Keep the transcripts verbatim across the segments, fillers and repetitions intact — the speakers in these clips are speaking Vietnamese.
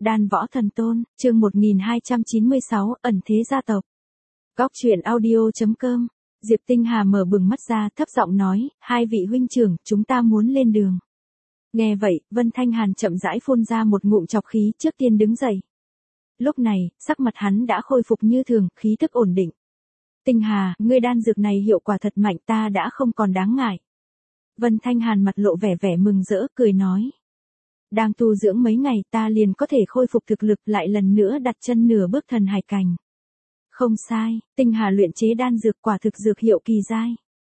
Đan Võ Thần Tôn, chương một nghìn hai trăm chín mươi sáu, ẩn thế gia tộc. Góc truyện audio.com. Diệp Tinh Hà mở bừng mắt ra, thấp giọng nói, hai vị huynh trưởng, chúng ta muốn lên đường. Nghe vậy, Vân Thanh Hàn chậm rãi phun ra một ngụm trọc khí, trước tiên đứng dậy. Lúc này, sắc mặt hắn đã khôi phục như thường, khí tức ổn định. Tinh Hà, ngươi đan dược này hiệu quả thật mạnh, ta đã không còn đáng ngại. Vân Thanh Hàn mặt lộ vẻ vẻ mừng rỡ, cười nói. Đang tu dưỡng mấy ngày ta liền có thể khôi phục thực lực, lại lần nữa đặt chân nửa bước thần hải cảnh. Không sai, Tinh Hà luyện chế đan dược quả thực dược hiệu kỳ giai.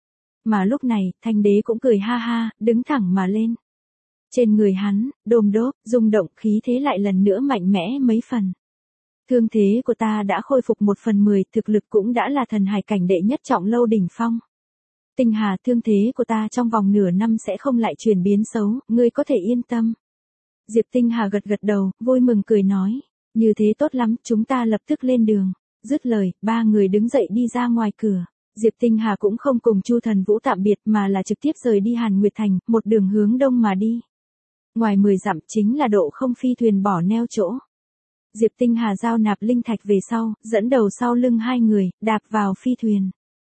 Mà lúc này, Thanh Đế cũng cười ha ha, đứng thẳng mà lên. Trên người hắn, đôm đốp, rung động, khí thế lại lần nữa mạnh mẽ mấy phần. Thương thế của ta đã khôi phục một phần mười, thực lực cũng đã là thần hải cảnh đệ nhất trọng lâu đỉnh phong. Tinh Hà, thương thế của ta trong vòng nửa năm sẽ không lại chuyển biến xấu, ngươi có thể yên tâm. Diệp Tinh Hà gật gật đầu, vui mừng cười nói, như thế tốt lắm, chúng ta lập tức lên đường. Dứt lời, ba người đứng dậy đi ra ngoài cửa. Diệp Tinh Hà cũng không cùng Chu Thần Vũ tạm biệt mà là trực tiếp rời đi Hàn Nguyệt Thành, một đường hướng đông mà đi. Ngoài mười dặm chính là độ không phi thuyền bỏ neo chỗ. Diệp Tinh Hà giao nạp linh thạch về sau, dẫn đầu sau lưng hai người, đạp vào phi thuyền.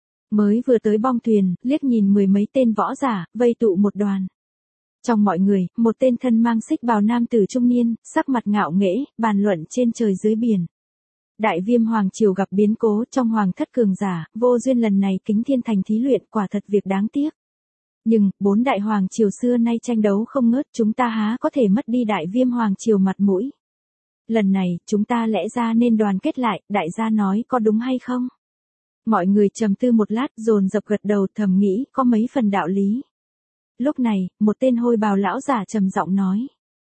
Mới vừa tới bong thuyền, liếc nhìn mười mấy tên võ giả, vây tụ một đoàn. Trong mọi người, một tên thân mang xích bào nam tử trung niên, sắc mặt ngạo nghễ, bàn luận trên trời dưới biển. Đại Viêm Hoàng Triều gặp biến cố trong Hoàng thất cường giả, vô duyên lần này Kính Thiên Thành thí luyện, quả thật việc đáng tiếc. Nhưng, bốn đại Hoàng Triều xưa nay tranh đấu không ngớt, chúng ta há có thể mất đi Đại Viêm Hoàng Triều mặt mũi. Lần này, chúng ta lẽ ra nên đoàn kết lại, đại gia nói có đúng hay không? Mọi người trầm tư một lát, dồn dập gật đầu, thầm nghĩ, có mấy phần đạo lý. Lúc này, một tên hôi bào lão giả trầm giọng nói.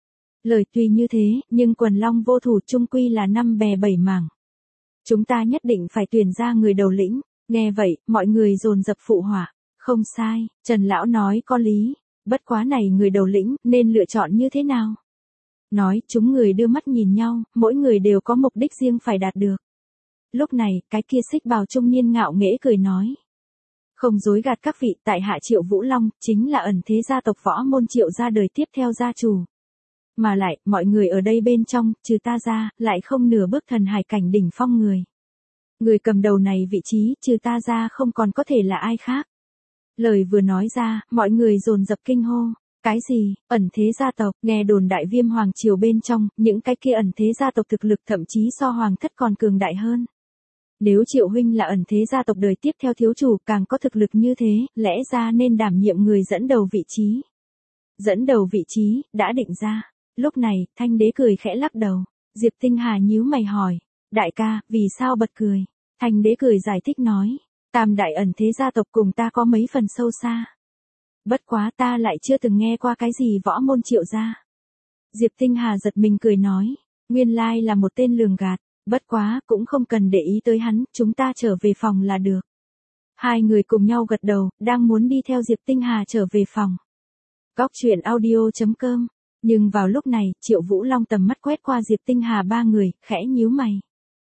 Lời tuy như thế, nhưng quần long vô thủ chung quy là năm bè bảy mảng. Chúng ta nhất định phải tuyển ra người đầu lĩnh. Nghe vậy, mọi người dồn dập phụ họa. Không sai, Trần lão nói có lý. Bất quá này người đầu lĩnh, nên lựa chọn như thế nào? Nói, chúng người đưa mắt nhìn nhau, mỗi người đều có mục đích riêng phải đạt được. Lúc này, cái kia xích bào trung niên ngạo nghễ cười nói. Không dối gạt các vị, tại hạ Triệu Vũ Long, chính là ẩn thế gia tộc võ môn Triệu gia đời tiếp theo gia chủ. Mà lại, mọi người ở đây bên trong, trừ ta ra, lại không nửa bước thần hải cảnh đỉnh phong người. Người cầm đầu này vị trí, trừ ta ra không còn có thể là ai khác. Lời vừa nói ra, mọi người dồn dập kinh hô. Cái gì, ẩn thế gia tộc, nghe đồn Đại Viêm Hoàng Triều bên trong, những cái kia ẩn thế gia tộc thực lực thậm chí so Hoàng thất còn cường đại hơn. Nếu Triệu huynh là ẩn thế gia tộc đời tiếp theo thiếu chủ càng có thực lực như thế, lẽ ra nên đảm nhiệm người dẫn đầu vị trí. Dẫn đầu vị trí, đã định ra. Lúc này, Thanh Đế cười khẽ lắc đầu. Diệp Tinh Hà nhíu mày hỏi. Đại ca, vì sao bật cười? Thanh Đế cười giải thích nói. Tam đại ẩn thế gia tộc cùng ta có mấy phần sâu xa. Bất quá ta lại chưa từng nghe qua cái gì võ môn Triệu gia. Diệp Tinh Hà giật mình cười nói. Nguyên lai là một tên lường gạt. Bất quá, cũng không cần để ý tới hắn, chúng ta trở về phòng là được. Hai người cùng nhau gật đầu, đang muốn đi theo Diệp Tinh Hà trở về phòng. Góc truyện audio.com. Nhưng vào lúc này, Triệu Vũ Long tầm mắt quét qua Diệp Tinh Hà ba người, khẽ nhíu mày.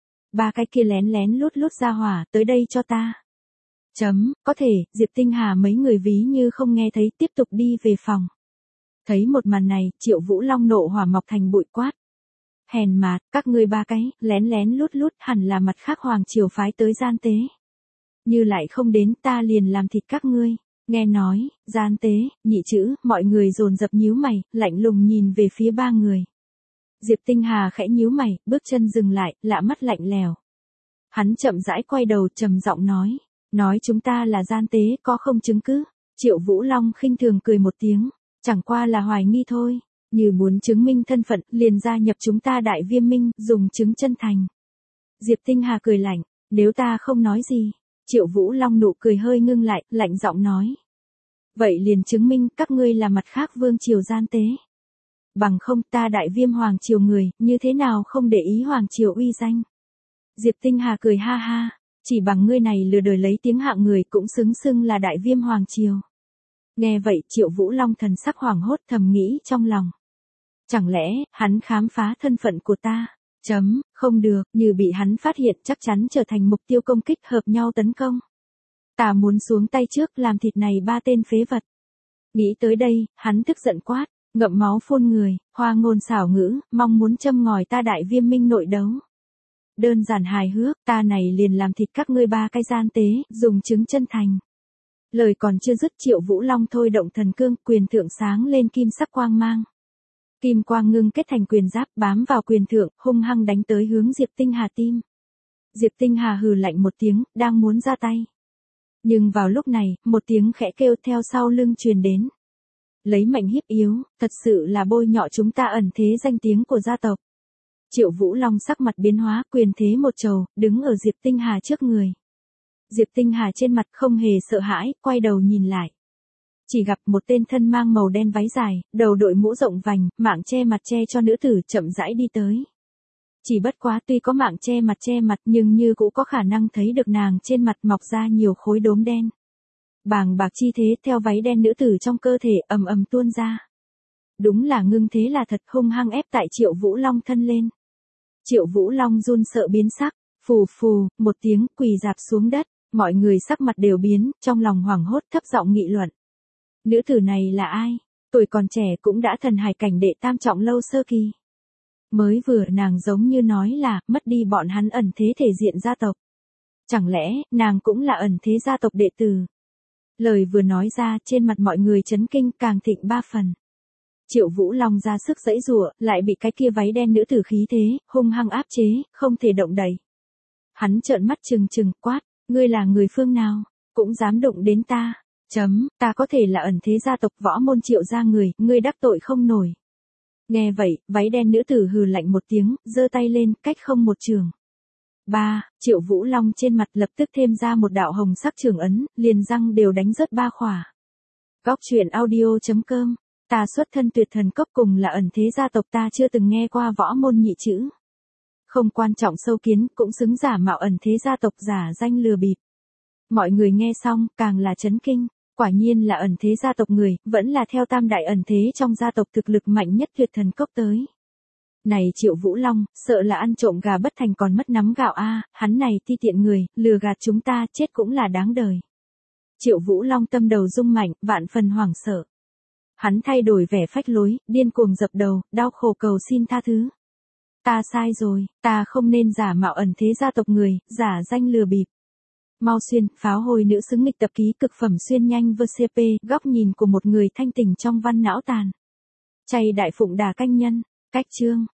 Ba cái kia lén lén lút lút ra hỏa, tới đây cho ta. Chấm, có thể, Diệp Tinh Hà mấy người ví như không nghe thấy, tiếp tục đi về phòng. Thấy một màn này, Triệu Vũ Long nộ hỏa mọc thành bụi quát. Hèn mạt, các ngươi ba cái, lén lén lút lút hẳn là mặt khác Hoàng Triều phái tới gian tế. Như lại không đến, ta liền làm thịt các ngươi. Nghe nói, gian tế, nhị chữ, mọi người dồn dập nhíu mày, lạnh lùng nhìn về phía ba người. Diệp Tinh Hà khẽ nhíu mày, bước chân dừng lại, lạ mắt lạnh lèo. Hắn chậm rãi quay đầu, trầm giọng nói, nói chúng ta là gian tế, có không chứng cứ? Triệu Vũ Long khinh thường cười một tiếng, chẳng qua là hoài nghi thôi. Như muốn chứng minh thân phận, liền gia nhập chúng ta Đại Viêm Minh, dùng chứng chân thành. Diệp Tinh Hà cười lạnh, nếu ta không nói gì. Triệu Vũ Long nụ cười hơi ngưng lại, lạnh giọng nói. Vậy liền chứng minh các ngươi là mặt khác vương triều gian tế. Bằng không ta Đại Viêm Hoàng Triều người, như thế nào không để ý Hoàng Triều uy danh. Diệp Tinh Hà cười ha ha, chỉ bằng ngươi này lừa đời lấy tiếng hạng người cũng xứng xưng là Đại Viêm Hoàng Triều. Nghe vậy Triệu Vũ Long thần sắc hoảng hốt thầm nghĩ trong lòng. Chẳng lẽ, hắn khám phá thân phận của ta? Chấm, không được, như bị hắn phát hiện chắc chắn trở thành mục tiêu công kích hợp nhau tấn công. Ta muốn xuống tay trước làm thịt này ba tên phế vật. Nghĩ tới đây, hắn tức giận quát, Ngậm máu phun người, hoa ngôn xảo ngữ, mong muốn châm ngòi ta đại viêm minh nội đấu. Đơn giản hài hước, ta này liền làm thịt các ngươi ba cái gian tế, dùng chứng chân thành. Lời còn chưa dứt Triệu Vũ Long thôi động thần cương, quyền thượng sáng lên kim sắc quang mang. Kim quang ngưng kết thành quyền giáp bám vào quyền thượng, hung hăng đánh tới hướng Diệp Tinh Hà tim. Diệp Tinh Hà hừ lạnh một tiếng, đang muốn ra tay. Nhưng vào lúc này, một tiếng khẽ kêu theo sau lưng truyền đến. Lấy mạnh hiếp yếu, thật sự là bôi nhọ chúng ta ẩn thế danh tiếng của gia tộc. Triệu Vũ Long sắc mặt biến hóa, quyền thế một trầu, đứng ở Diệp Tinh Hà trước người. Diệp Tinh Hà trên mặt không hề sợ hãi, quay đầu nhìn lại. Chỉ gặp một tên thân mang màu đen váy dài, đầu đội mũ rộng vành, mạng che mặt che cho nữ tử chậm rãi đi tới. Chỉ bất quá tuy có mạng che mặt che mặt nhưng như cũng có khả năng thấy được nàng trên mặt mọc ra nhiều khối đốm đen. Bàng bạc chi thế theo váy đen nữ tử trong cơ thể ầm ầm tuôn ra. Đúng là ngưng thế là thật, hung hăng ép tại Triệu Vũ Long thân lên. Triệu Vũ Long run sợ biến sắc, phù phù, một tiếng quỳ rạp xuống đất, mọi người sắc mặt đều biến, trong lòng hoảng hốt thấp giọng nghị luận. Nữ tử này là ai? Tuổi còn trẻ cũng đã thần hải cảnh đệ tam trọng lâu sơ kỳ. Mới vừa nàng giống như nói là mất đi bọn hắn ẩn thế thể diện gia tộc. Chẳng lẽ nàng cũng là ẩn thế gia tộc đệ tử? Lời vừa nói ra trên mặt mọi người chấn kinh càng thịnh ba phần. Triệu Vũ Long ra sức giãy giụa, lại bị cái kia váy đen nữ tử khí thế, hung hăng áp chế, không thể động đậy. Hắn trợn mắt trừng trừng quát, ngươi là người phương nào, cũng dám đụng đến ta, chấm, ta có thể là ẩn thế gia tộc võ môn Triệu gia người, ngươi đắc tội không nổi. Nghe vậy, váy đen nữ tử hừ lạnh một tiếng, giơ tay lên, cách không một trường. Ba, Triệu Vũ Long trên mặt lập tức thêm ra một đạo hồng sắc trường ấn, liền răng đều đánh rớt ba khỏa. Góc truyện audio chấm com, ta xuất thân tuyệt thần cốc cùng là ẩn thế gia tộc ta chưa từng nghe qua võ môn nhị chữ. Không quan trọng sâu kiến, cũng xứng giả mạo ẩn thế gia tộc giả danh lừa bịp. Mọi người nghe xong, càng là chấn kinh, quả nhiên là ẩn thế gia tộc người, vẫn là theo tam đại ẩn thế trong gia tộc thực lực mạnh nhất tuyệt thần cốc tới. Này Triệu Vũ Long, sợ là ăn trộm gà bất thành còn mất nắm gạo a, hắn này ti tiện người, lừa gạt chúng ta, chết cũng là đáng đời. Triệu Vũ Long tâm đầu rung mạnh, vạn phần hoảng sợ. Hắn thay đổi vẻ phách lối, điên cuồng dập đầu, đau khổ cầu xin tha thứ. Ta sai rồi, ta không nên giả mạo ẩn thế gia tộc người, giả danh lừa bịp. Mau xuyên, pháo hồi nữ xứng nghịch tập ký cực phẩm xuyên nhanh vê xê pê, góc nhìn của một người thanh tỉnh trong văn não tàn. Chay đại phụng đà canh nhân, cách chương.